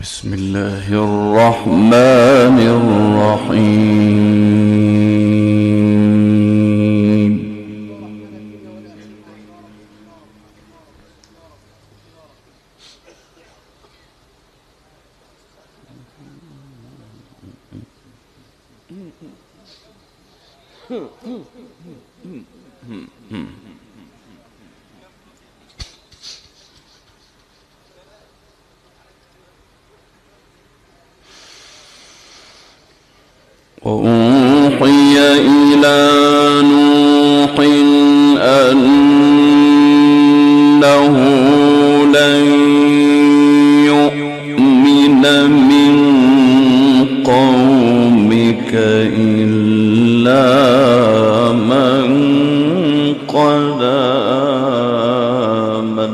بسم الله الرحمن الرحيم. وأوحي إلى نوح أنه لن يؤمن من قومك إلا من قد آمن.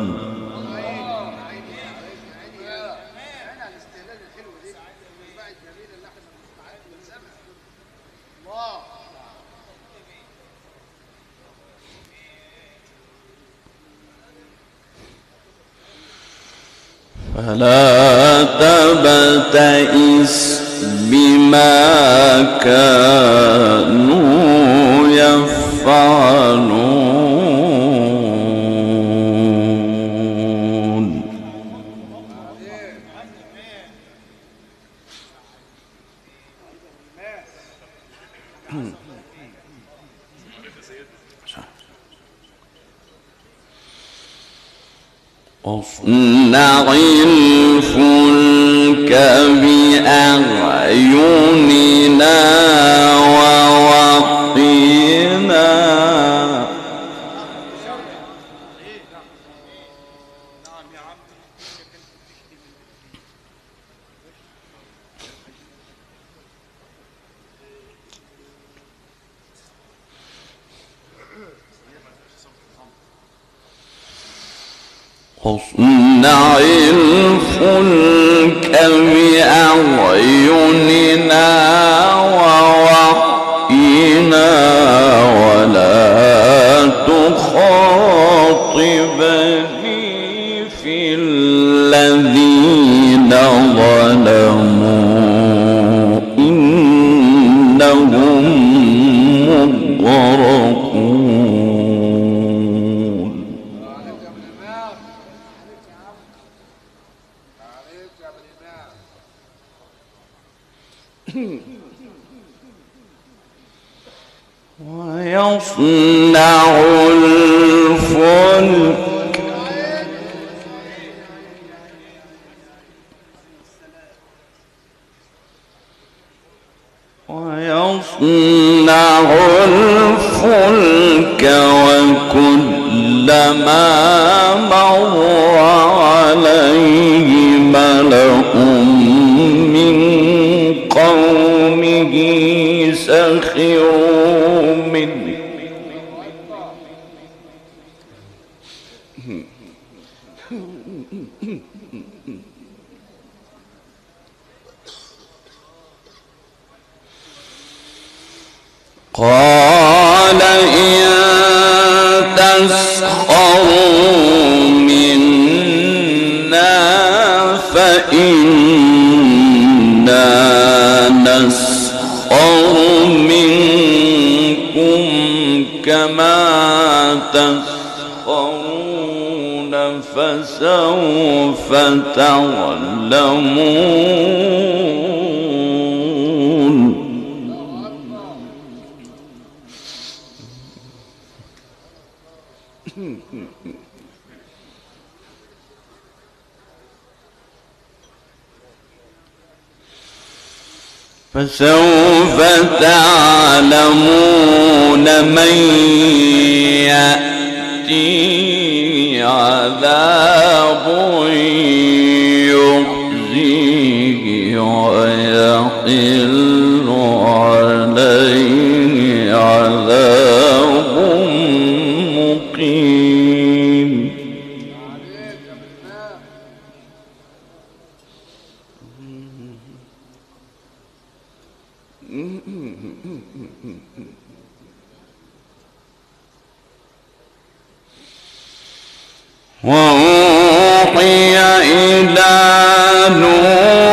فلا تبتئس بما كانوا يفعلون. واصنع الفلك بأعيننا ووحينا واصنع الفلك بأعيننا ووحينا ولا تخاطبني في الذين ظلموا إنهم مغرقون. ويصنع الفلك وكلما مر عليه ملأ من قومه سخروا منه قال إن تسخروا منا فإنا نسخر منكم كما تسخرون فسوف تعلمون. فسوف تعلمون من يأتي عذاب يخزيه ويحل عليه عذاب مقيم. وأوحي إلى نوح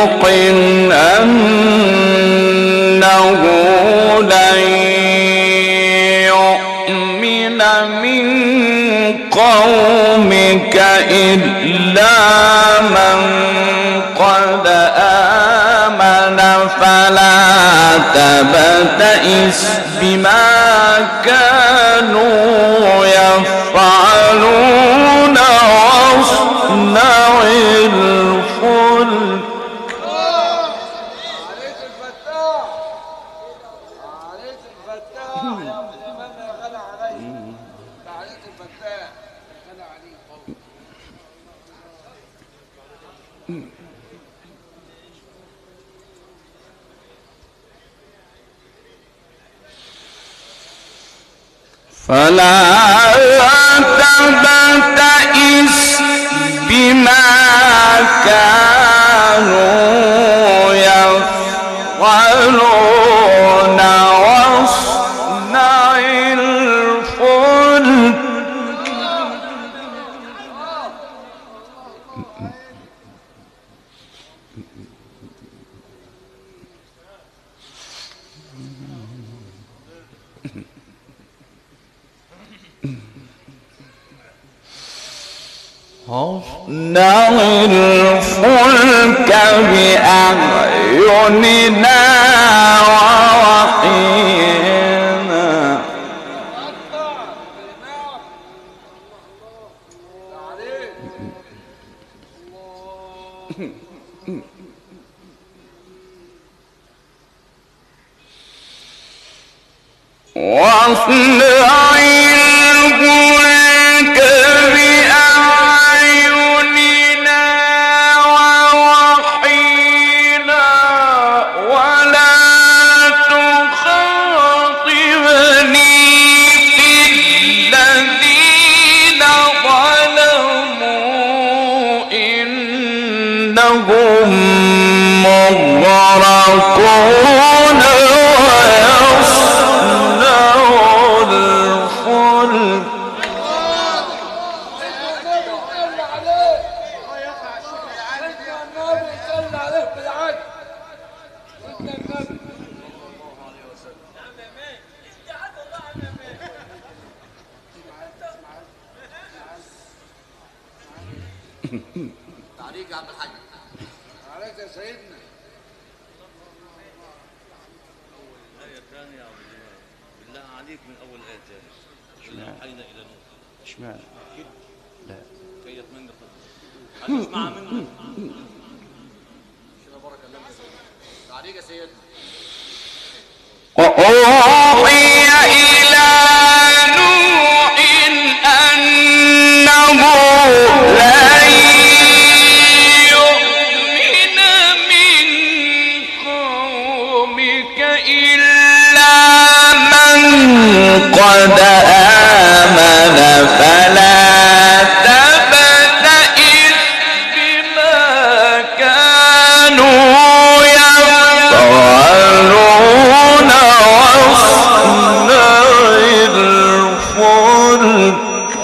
قومك إلا من قد آمن فلا تبتئس بما كانوا يفعلون واصنع الفلك. فلا تبتئس بما كانوا يفعلون واصنع الفلك. واصنع الفلك بأعيننا ووحينا. واصنع الفلك بأعيننا ووحينا ولا تخاطبني في الذين ظلموا إنهم مغرقون. تعليق يا عم الحاج. عليك يا سيدنا. الآية الثانية بالله عليك من أول آية ثانية. إلا أوحينا إلى نوح. اشمعنى؟ لا. كيف منك أنا أسمع منك. شنو بارك الله فيك. تعليق يا سيدنا. وأوحي إلى نوح أنه لن يؤمن من قومك إلا من قد آمن فلا تبتئس بما كانوا يفعلون واصنع الفلك.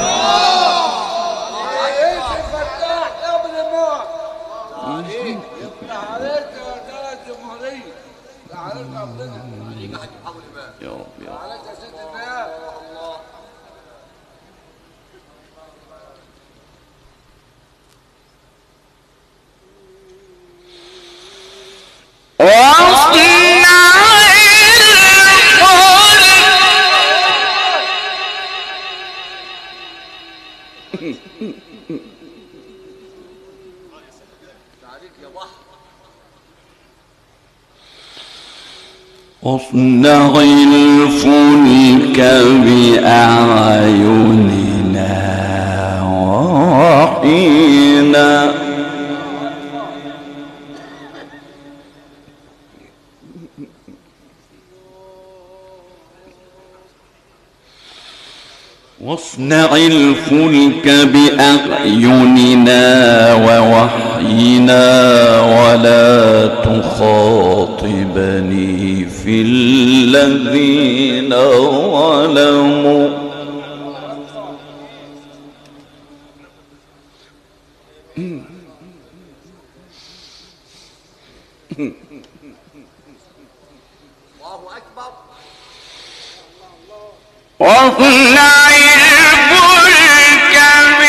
واصنع الفلك بأعيننا ووحينا واصنع الفلك بأعيننا ووحينا ولا تخاطبني في الذين ظلموا الله أكبر. واصنع الفلك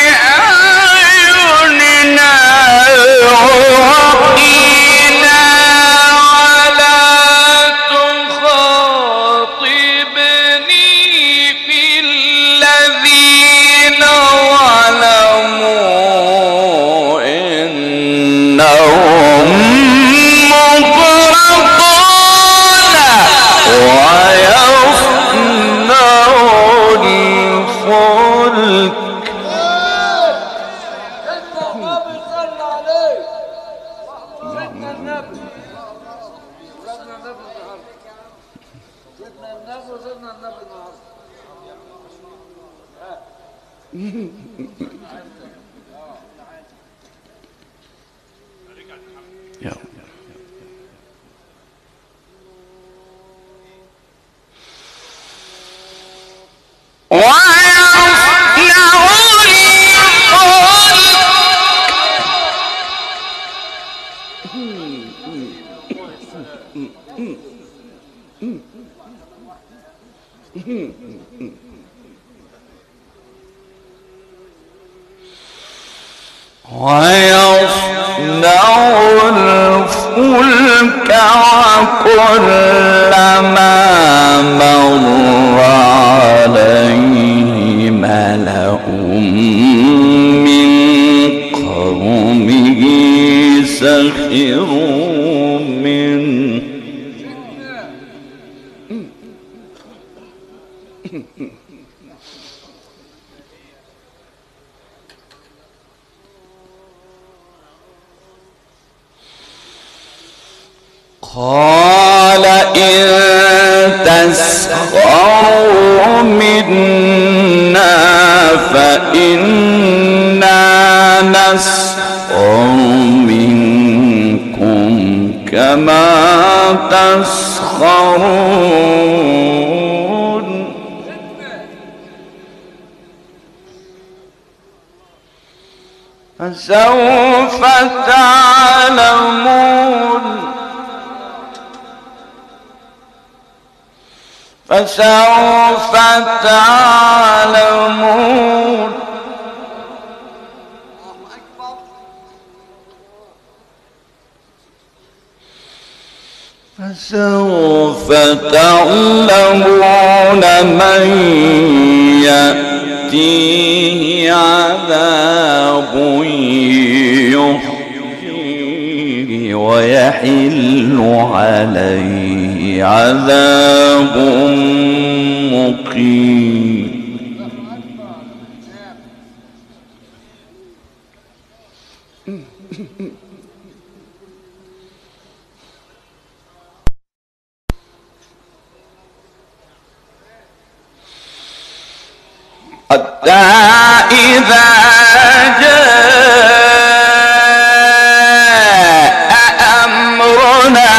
ويصنع الفلك وكلما مر عليه ملأ من قومه سخروا منه قال إن تسخروا منا فإنا نسخر منكم كما تسخرون فسوف تعلمون فسوف تعلمون فسوف تعلمون من يأتيه عذاب يحييه ويحل عليه عذاب مقيم حتى إذا جاء أمرنا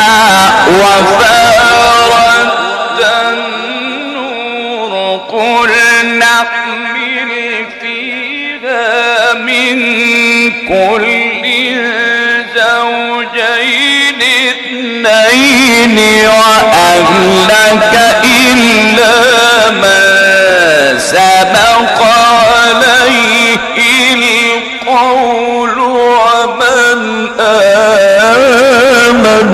وفارت النور قل نحمل فيها من كل زوجين اثنين وأهلك إلا من سبق عليه القول ومن آمن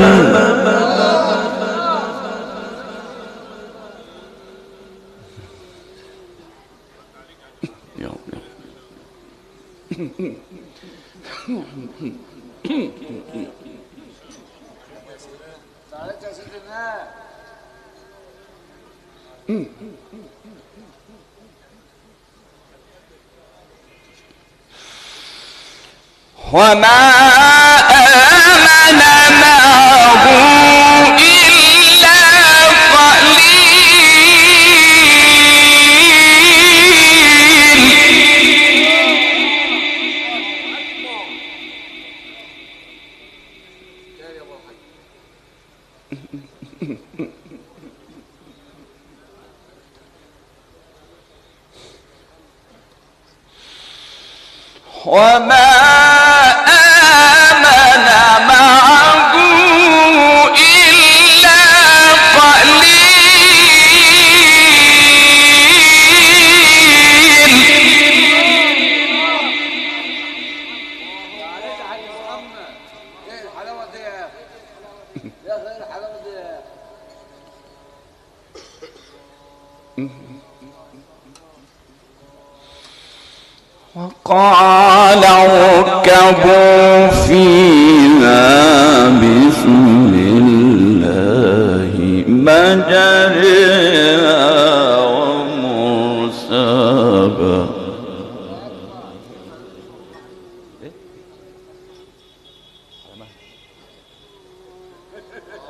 وما آمن معه إلا وما آمن معه إلا وقال اركبوا فيها بسم الله مجريها ومرساها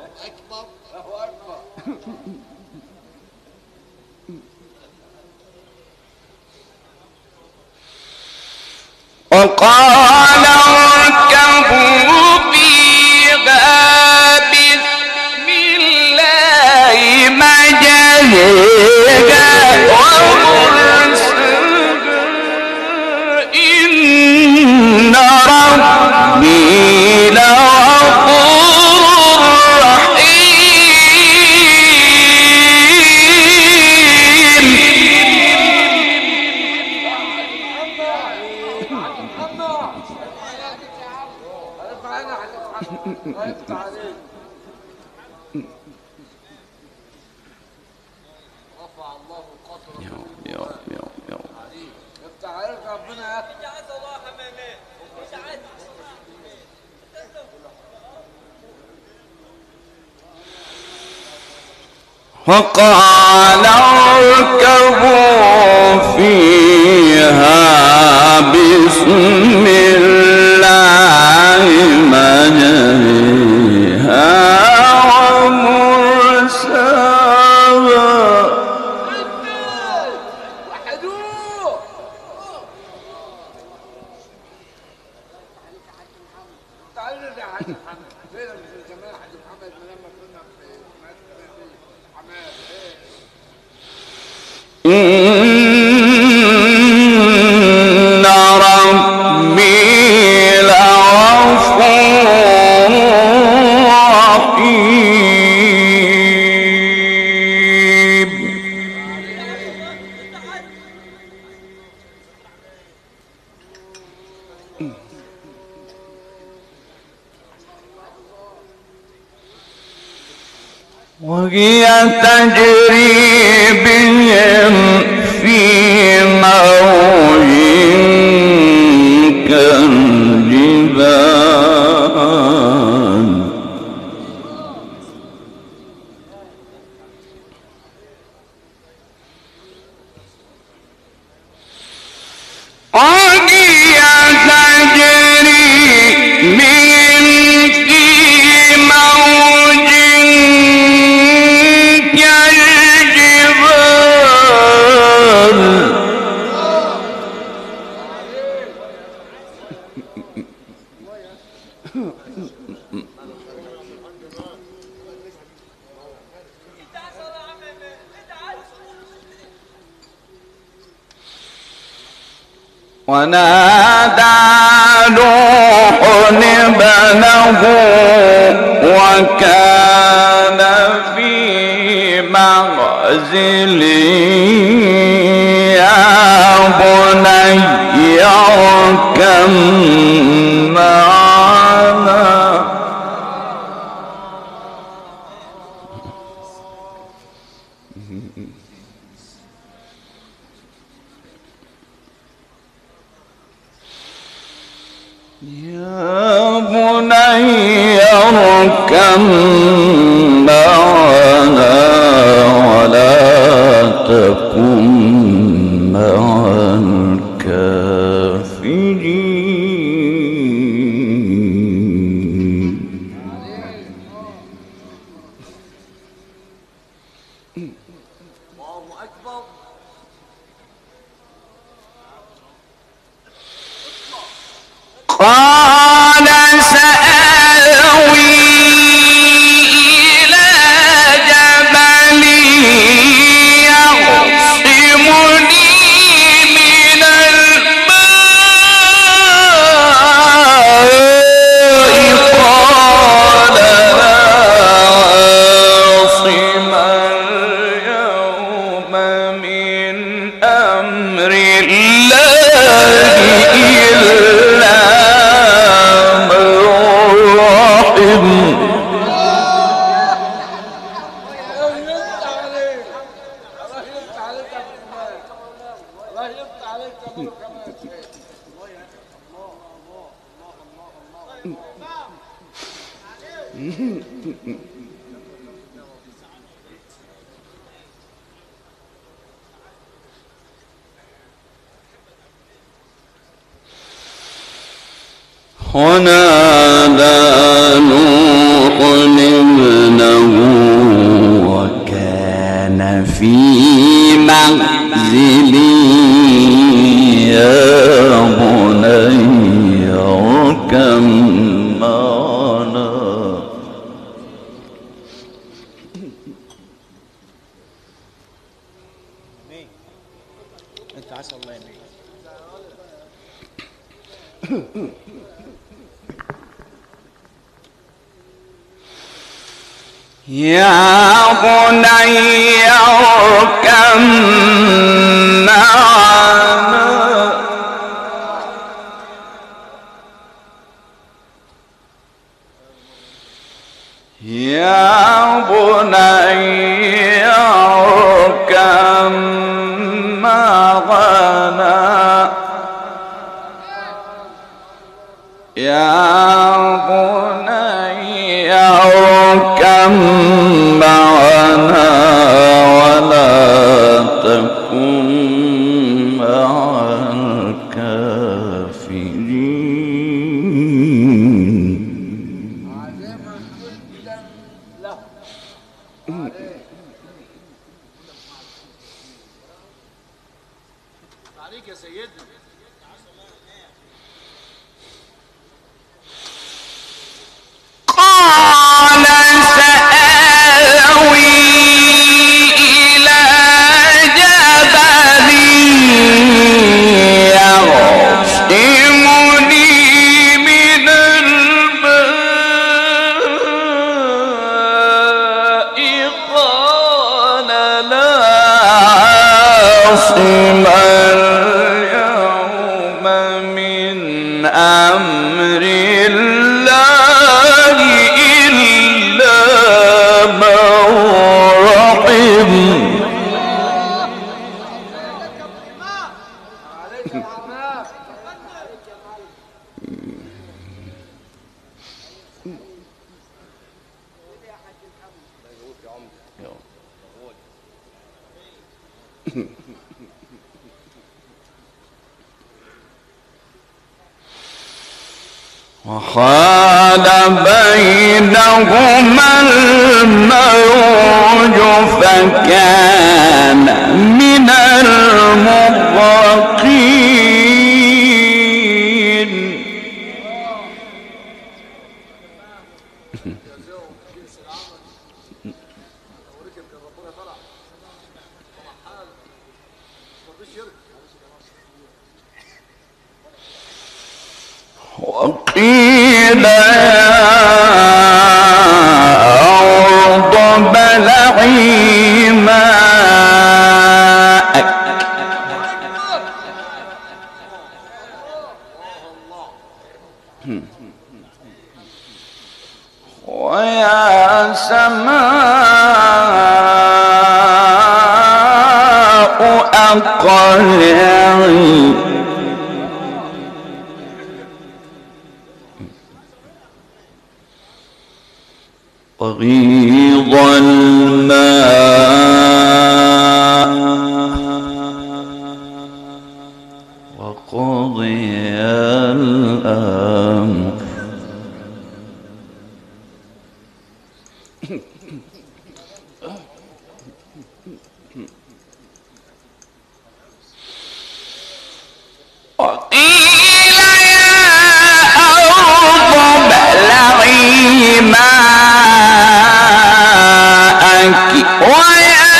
وقال اركبوا فيها بسم الله مجريها ومرساها إن ربي لغفور وقال اركبوا فيها بسم الله مجريها ومرساها إن ربي لغفور رحيم وهي تجري بهم في موج كالجبال وهي تجري بهم في موج كالجبال ونادى نوح ابنه وكان في معزل يا بني اركب معنا يا بني اركب معنا ولا تكن مع الكافرين الله أكبر. قال سآوي إلى جبل يعصمني من الماء قال لا عاصم اليوم من أمر الله إلا ونادى نوح ابنه في منزلي يا بني اركب معنا. انت عسى الله يمين. يا بني اركب معنا يا بني اركب معنا يا بني اركب معنا ولا تكن مع الكافرين. عليك يا سيدنا. قال سآوي إلى جبل يعصمني من الماء قال لا عاصم اليوم من أمر الله إلا من رحم. وحال بينهما الموج فكان من المغرقين. وقيل يا أرض ابلعي ماءك ويا سماء أقلعي وغيض الماء وقضي الأمر. وقيل يا أرض ابلعي ماءك ويا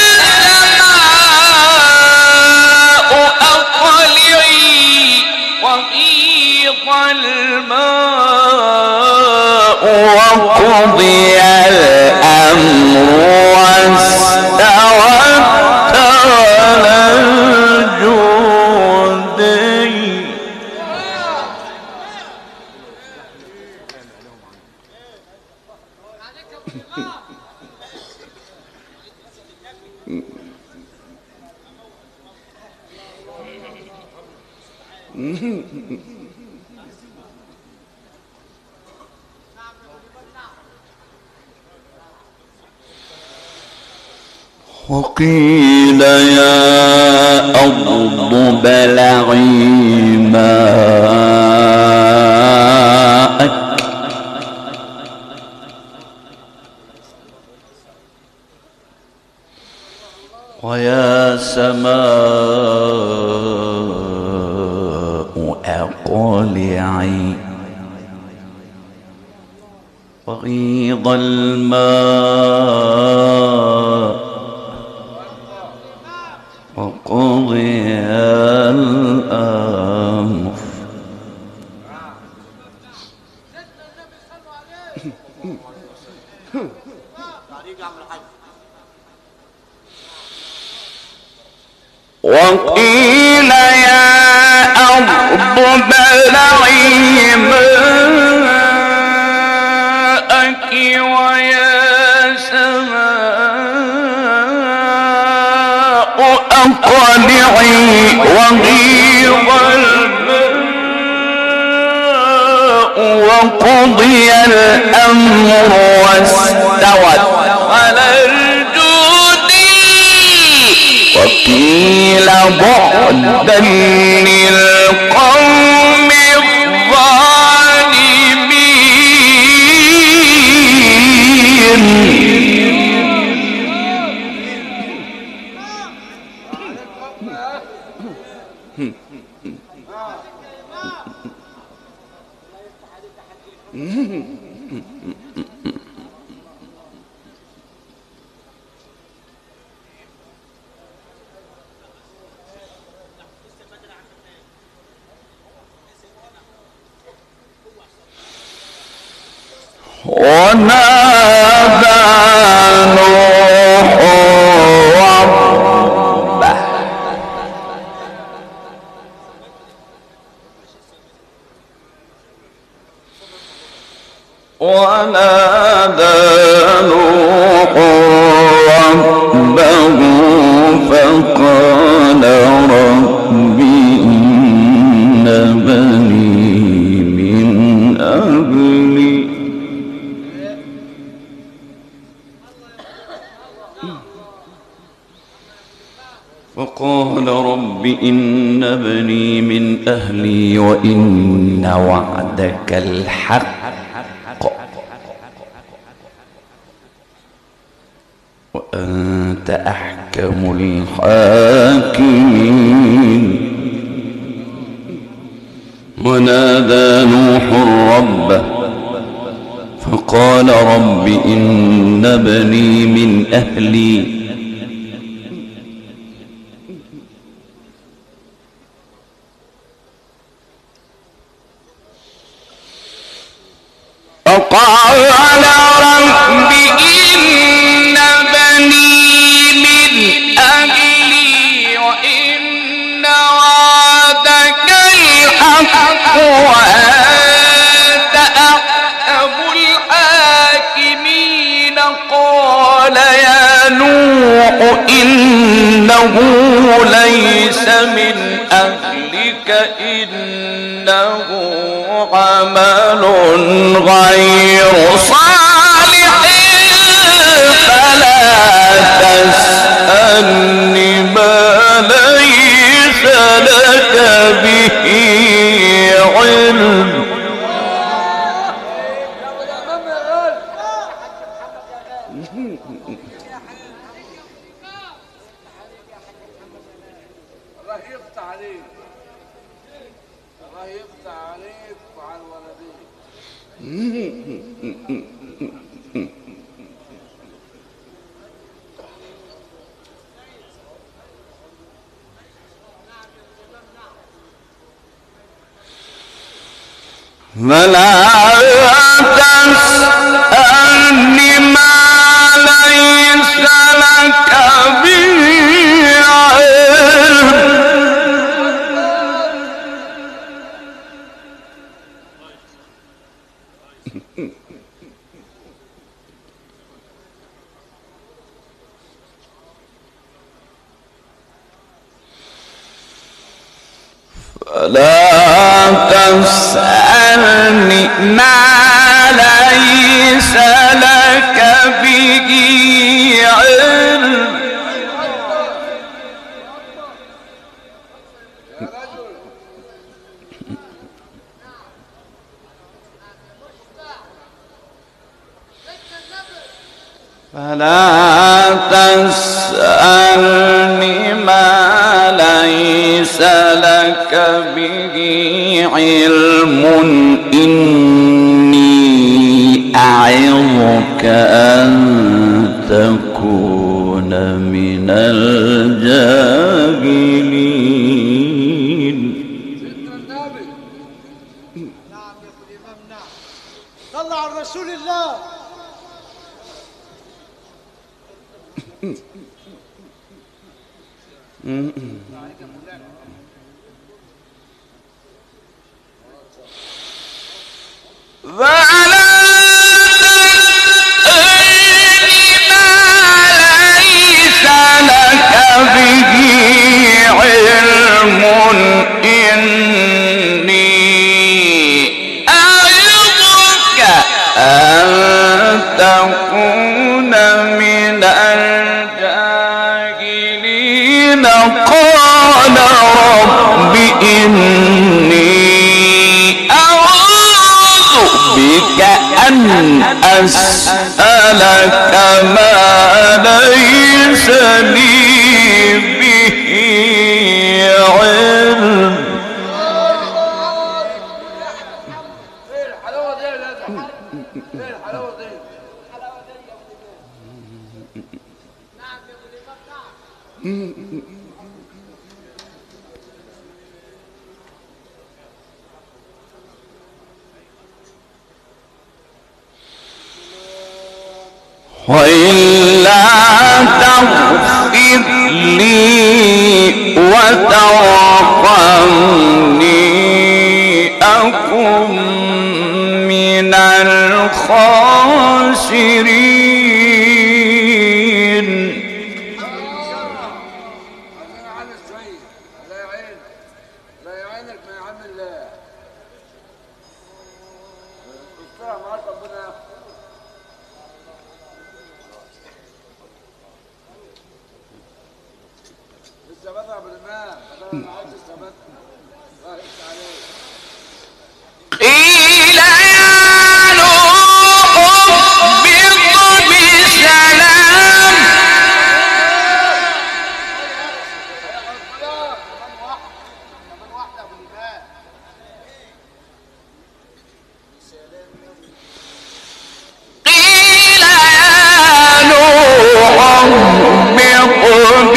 سماء أقلعي وغيض الماء وقضي الأمر واستوت على الجودين. وقيل يا أرض ابلعي ماءك ويا سماء أقلعي وغيض الماء وقضي الأمر. وقيل يا أرض ابلعي ماءك ويا سماء أقلعي وغيض الماء وقضي الأمر واستوت على الجود وقيل بعدا للقوم ونادى نوح ربه فقال رب إن بني من أهلي فقال رب إن بني من أهلي وإن وعدك الحق وأنت أحكم الحاكمين. ونادى نوح ربه فقال رب إن بني من أهلي فقال رب إن بني من أهلي وإن وعدك الحق وأنت أحكم الحاكمين. قال يا نوح إنه ليس من أهلك إنه عمل غير صالح فلا تسألني ما ليس لك به علم. الله يفتح عليك، الله يفتح عليك وعلى الولدين. فلا تسألني ما ليس لك به علم. فلا تسألني ما ليس لك به علم. فلا تسألني ما ليس لك به علم إني أعظك أن تكون من الجاهلين. نعم يا ابو الامام، نعم. صلى على رسول الله. قال رب إني أعوذ بك أن أسألك ما ليس لي به علم. ايه الحلاوه دي يا ولاد؟ ايه الحلاوه دي؟ نعم يا ابو الامام، نعم. وإلا تغفر لي وترحمني أكن من الخاسرين. عايزين نعلي شويه. لا يعينك، لا يعينك ما يعمل الله. استرها معاك ربنا ياخد. لسه بدأ بالإمام، بدأ أنا عايز لسه بدأ. الله يفتح عليك. قيل يا نوح اهبط بسلام. كمان واحده ابو الامام. قيل يا نوح اهبط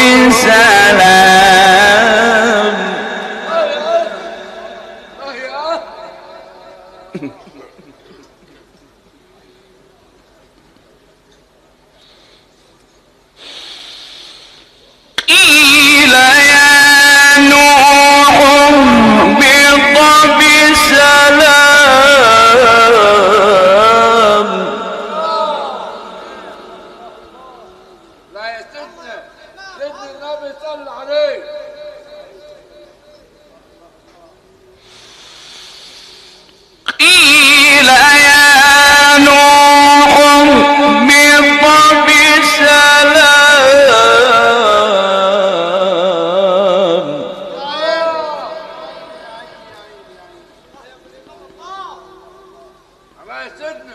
بسلام. الله يا قيل يا نوح اهبط بسلام. لا يا سيدنا، سيدنا النبي صلى عليه. قيل يا نوح اهبط بسلام. الله يا سيدنا.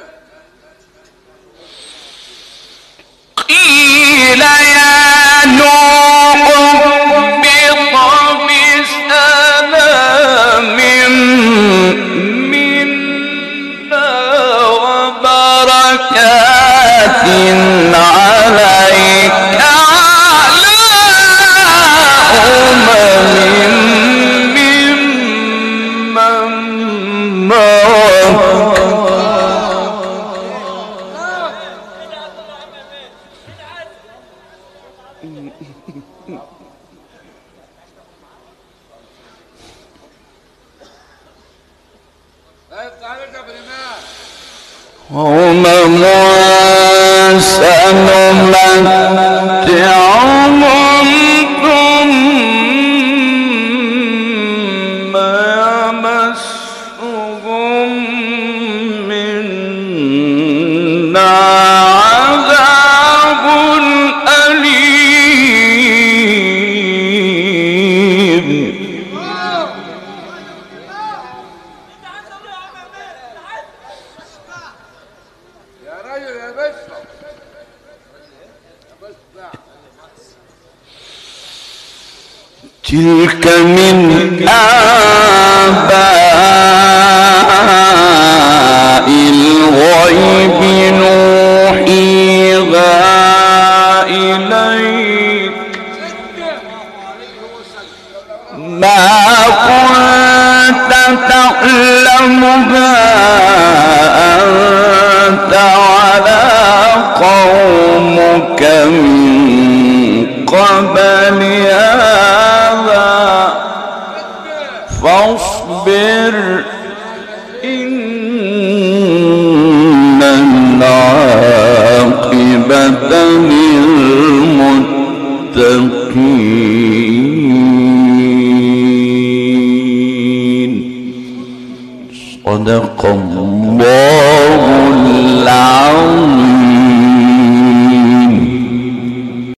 قيل يا نوح اهبط بسلام منا وبركات عليك وعلى ممن معك. لا يفتح عليك يا بالإمام. وأمم سنمتعهم ثم يمسهم منا عذاب أليم. يا رجل يا باشا، تلك من آباء الغيب نوحيها إليك ما كنت تعلمها أنت ولا قومك من قبل هذا فاصبر إن العاقبة للمتقين. صدق الله العظيم.